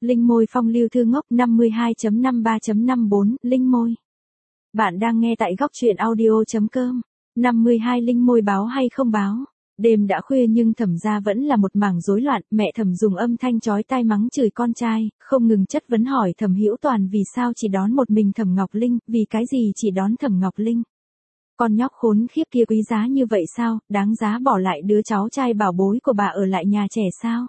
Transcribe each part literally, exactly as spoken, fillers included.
Linh môi phong lưu thư ngốc năm mươi hai chấm năm ba chấm năm bốn, Linh môi. Bạn đang nghe tại góc truyện audio.com. năm mươi hai Linh môi báo hay không báo? Đêm đã khuya nhưng Thẩm gia vẫn là một mảng rối loạn, mẹ Thẩm dùng âm thanh chói tai mắng chửi con trai, không ngừng chất vấn hỏi Thẩm Hữu Toàn vì sao chỉ đón một mình Thẩm Ngọc Linh, vì cái gì chỉ đón Thẩm Ngọc Linh. Con nhóc khốn khiếp kia quý giá như vậy sao, đáng giá bỏ lại đứa cháu trai bảo bối của bà ở lại nhà trẻ sao?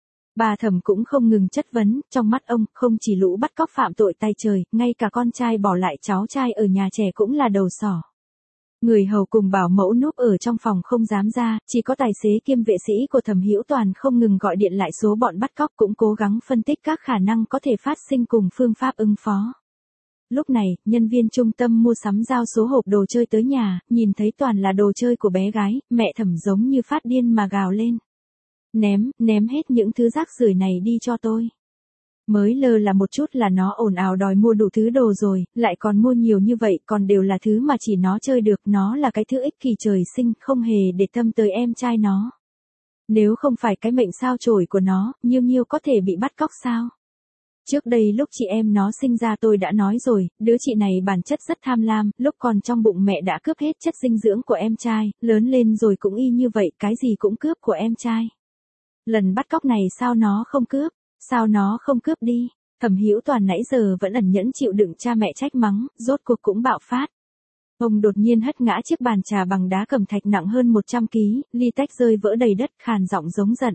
Bà Thẩm cũng không ngừng chất vấn, trong mắt ông, không chỉ lũ bắt cóc phạm tội tay trời, ngay cả con trai bỏ lại cháu trai ở nhà trẻ cũng là đầu sỏ. Người hầu cùng bảo mẫu núp ở trong phòng không dám ra, chỉ có tài xế kiêm vệ sĩ của Thẩm Hữu Toàn không ngừng gọi điện lại số bọn bắt cóc cũng cố gắng phân tích các khả năng có thể phát sinh cùng phương pháp ứng phó. Lúc này, nhân viên trung tâm mua sắm giao số hộp đồ chơi tới nhà, nhìn thấy toàn là đồ chơi của bé gái, mẹ Thẩm giống như phát điên mà gào lên. Ném, ném hết những thứ rác rưởi này đi cho tôi. Mới lơ là một chút là nó ồn ào đòi mua đủ thứ đồ rồi, lại còn mua nhiều như vậy, còn đều là thứ mà chỉ nó chơi được, nó là cái thứ ích kỷ trời sinh, không hề để tâm tới em trai nó. Nếu không phải cái mệnh sao chổi của nó, Nhiêu Nhiêu có thể bị bắt cóc sao? Trước đây lúc chị em nó sinh ra tôi đã nói rồi, đứa chị này bản chất rất tham lam, lúc còn trong bụng mẹ đã cướp hết chất dinh dưỡng của em trai, lớn lên rồi cũng y như vậy, cái gì cũng cướp của em trai. Lần bắt cóc này sao nó không cướp, sao nó không cướp đi? Thẩm Hữu Toàn nãy giờ vẫn ẩn nhẫn chịu đựng cha mẹ trách mắng, rốt cuộc cũng bạo phát. Ông đột nhiên hất ngã chiếc bàn trà bằng đá cẩm thạch nặng hơn một trăm ki lô gam, ly tách rơi vỡ đầy đất, khàn giọng giống giận.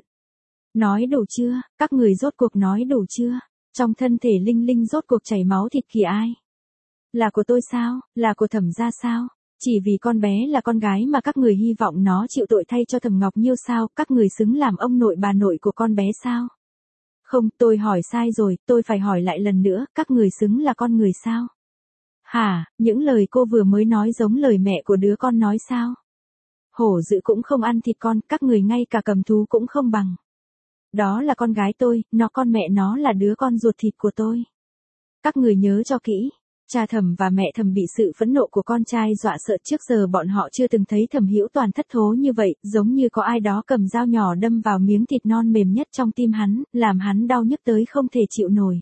Nói đủ chưa, các người rốt cuộc nói đủ chưa? Trong thân thể Linh Linh rốt cuộc chảy máu thịt kìa ai? Là của tôi sao, là của Thẩm gia sao? Chỉ vì con bé là con gái mà các người hy vọng nó chịu tội thay cho Thẩm Ngọc Nhiêu sao, các người xứng làm ông nội bà nội của con bé sao? Không, tôi hỏi sai rồi, tôi phải hỏi lại lần nữa, các người xứng là con người sao? Hả, những lời cô vừa mới nói giống lời mẹ của đứa con nói sao? Hổ dữ cũng không ăn thịt con, các người ngay cả cầm thú cũng không bằng. Đó là con gái tôi, nó con mẹ nó là đứa con ruột thịt của tôi. Các người nhớ cho kỹ. Cha Thẩm và mẹ Thẩm bị sự phẫn nộ của con trai dọa sợ, trước giờ bọn họ chưa từng thấy Thẩm Hữu Toàn thất thố như vậy, giống như có ai đó cầm dao nhỏ đâm vào miếng thịt non mềm nhất trong tim hắn, làm hắn đau nhức tới không thể chịu nổi.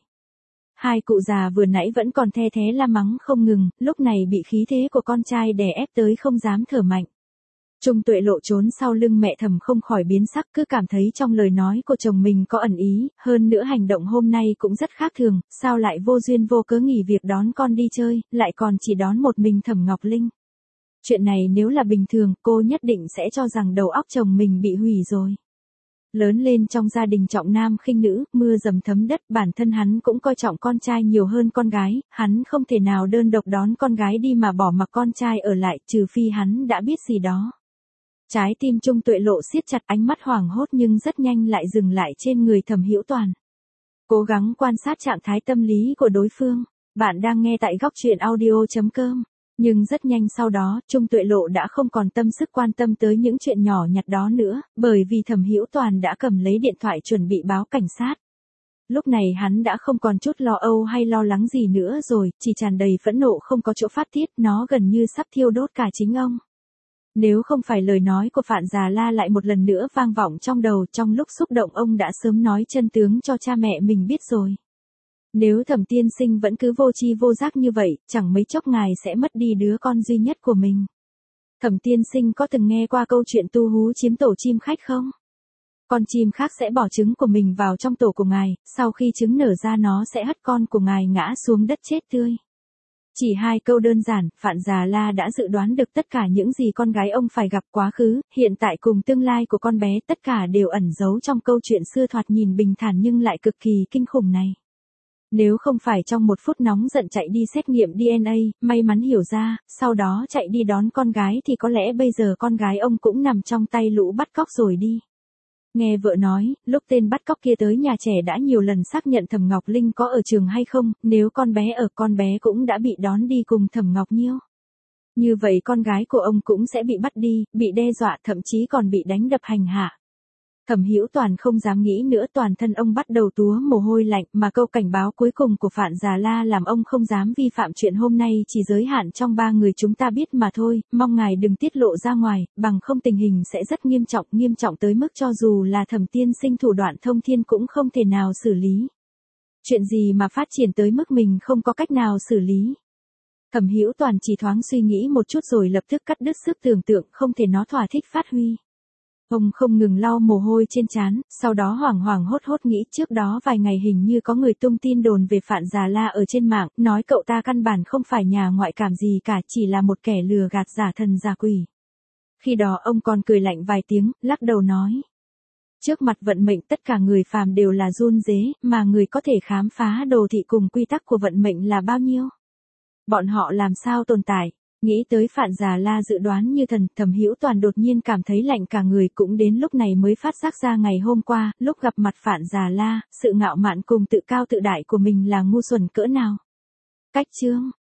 Hai cụ già vừa nãy vẫn còn the thé la mắng không ngừng, lúc này bị khí thế của con trai đè ép tới không dám thở mạnh. Trung Tuệ Lộ trốn sau lưng mẹ Thẩm không khỏi biến sắc, cứ cảm thấy trong lời nói của chồng mình có ẩn ý, hơn nữa hành động hôm nay cũng rất khác thường, sao lại vô duyên vô cớ nghỉ việc đón con đi chơi, lại còn chỉ đón một mình Thẩm Ngọc Linh. Chuyện này nếu là bình thường, cô nhất định sẽ cho rằng đầu óc chồng mình bị hủy rồi. Lớn lên trong gia đình trọng nam khinh nữ, mưa dầm thấm đất, bản thân hắn cũng coi trọng con trai nhiều hơn con gái, hắn không thể nào đơn độc đón con gái đi mà bỏ mặc con trai ở lại, trừ phi hắn đã biết gì đó. Trái tim Trung Tuệ Lộ siết chặt, ánh mắt hoảng hốt nhưng rất nhanh lại dừng lại trên người Thẩm Hữu Toàn. Cố gắng quan sát trạng thái tâm lý của đối phương. Bạn đang nghe tại góc truyện audio.com. Nhưng rất nhanh sau đó, Trung Tuệ Lộ đã không còn tâm sức quan tâm tới những chuyện nhỏ nhặt đó nữa, bởi vì Thẩm Hữu Toàn đã cầm lấy điện thoại chuẩn bị báo cảnh sát. Lúc này hắn đã không còn chút lo âu hay lo lắng gì nữa rồi, chỉ tràn đầy phẫn nộ không có chỗ phát tiết, nó gần như sắp thiêu đốt cả chính ông. Nếu không phải lời nói của Phạn Già La lại một lần nữa vang vọng trong đầu, trong lúc xúc động ông đã sớm nói chân tướng cho cha mẹ mình biết rồi. Nếu Thẩm tiên sinh vẫn cứ vô tri vô giác như vậy, chẳng mấy chốc ngài sẽ mất đi đứa con duy nhất của mình. Thẩm tiên sinh có từng nghe qua câu chuyện tu hú chiếm tổ chim khách không? Con chim khác sẽ bỏ trứng của mình vào trong tổ của ngài, sau khi trứng nở ra nó sẽ hất con của ngài ngã xuống đất chết tươi. Chỉ hai câu đơn giản, Phạn Già La đã dự đoán được tất cả những gì con gái ông phải gặp, quá khứ, hiện tại cùng tương lai của con bé, tất cả đều ẩn giấu trong câu chuyện xưa thoạt nhìn bình thản nhưng lại cực kỳ kinh khủng này. Nếu không phải trong một phút nóng giận chạy đi xét nghiệm đê en a, may mắn hiểu ra, sau đó chạy đi đón con gái thì có lẽ bây giờ con gái ông cũng nằm trong tay lũ bắt cóc rồi đi. Nghe vợ nói, lúc tên bắt cóc kia tới nhà trẻ đã nhiều lần xác nhận Thẩm Ngọc Linh có ở trường hay không, nếu con bé ở, con bé cũng đã bị đón đi cùng Thẩm Ngọc Nhiêu. Như vậy con gái của ông cũng sẽ bị bắt đi, bị đe dọa, thậm chí còn bị đánh đập hành hạ. Thẩm Hữu Toàn không dám nghĩ nữa, toàn thân ông bắt đầu túa mồ hôi lạnh, mà câu cảnh báo cuối cùng của Phạn Già La làm ông không dám vi phạm, chuyện hôm nay chỉ giới hạn trong ba người chúng ta biết mà thôi, mong ngài đừng tiết lộ ra ngoài, bằng không tình hình sẽ rất nghiêm trọng, nghiêm trọng tới mức cho dù là Thẩm tiên sinh thủ đoạn thông thiên cũng không thể nào xử lý. Chuyện gì mà phát triển tới mức mình không có cách nào xử lý. Thẩm Hữu Toàn chỉ thoáng suy nghĩ một chút rồi lập tức cắt đứt sức tưởng tượng không thể nó thỏa thích phát huy. Ông không ngừng lau mồ hôi trên trán, sau đó hoảng hoảng hốt hốt nghĩ trước đó vài ngày hình như có người tung tin đồn về Phạn Già La ở trên mạng, nói cậu ta căn bản không phải nhà ngoại cảm gì cả, chỉ là một kẻ lừa gạt giả thần giả quỷ. Khi đó ông còn cười lạnh vài tiếng, lắc đầu nói. Trước mặt vận mệnh tất cả người phàm đều là run rế, mà người có thể khám phá đồ thị cùng quy tắc của vận mệnh là bao nhiêu? Bọn họ làm sao tồn tại? Nghĩ tới Phạn Già La dự đoán như thần, Thẩm Hữu Toàn đột nhiên cảm thấy lạnh cả người, cũng đến lúc này mới phát giác ra ngày hôm qua, lúc gặp mặt Phạn Già La, sự ngạo mạn cùng tự cao tự đại của mình là ngu xuẩn cỡ nào. Cách chương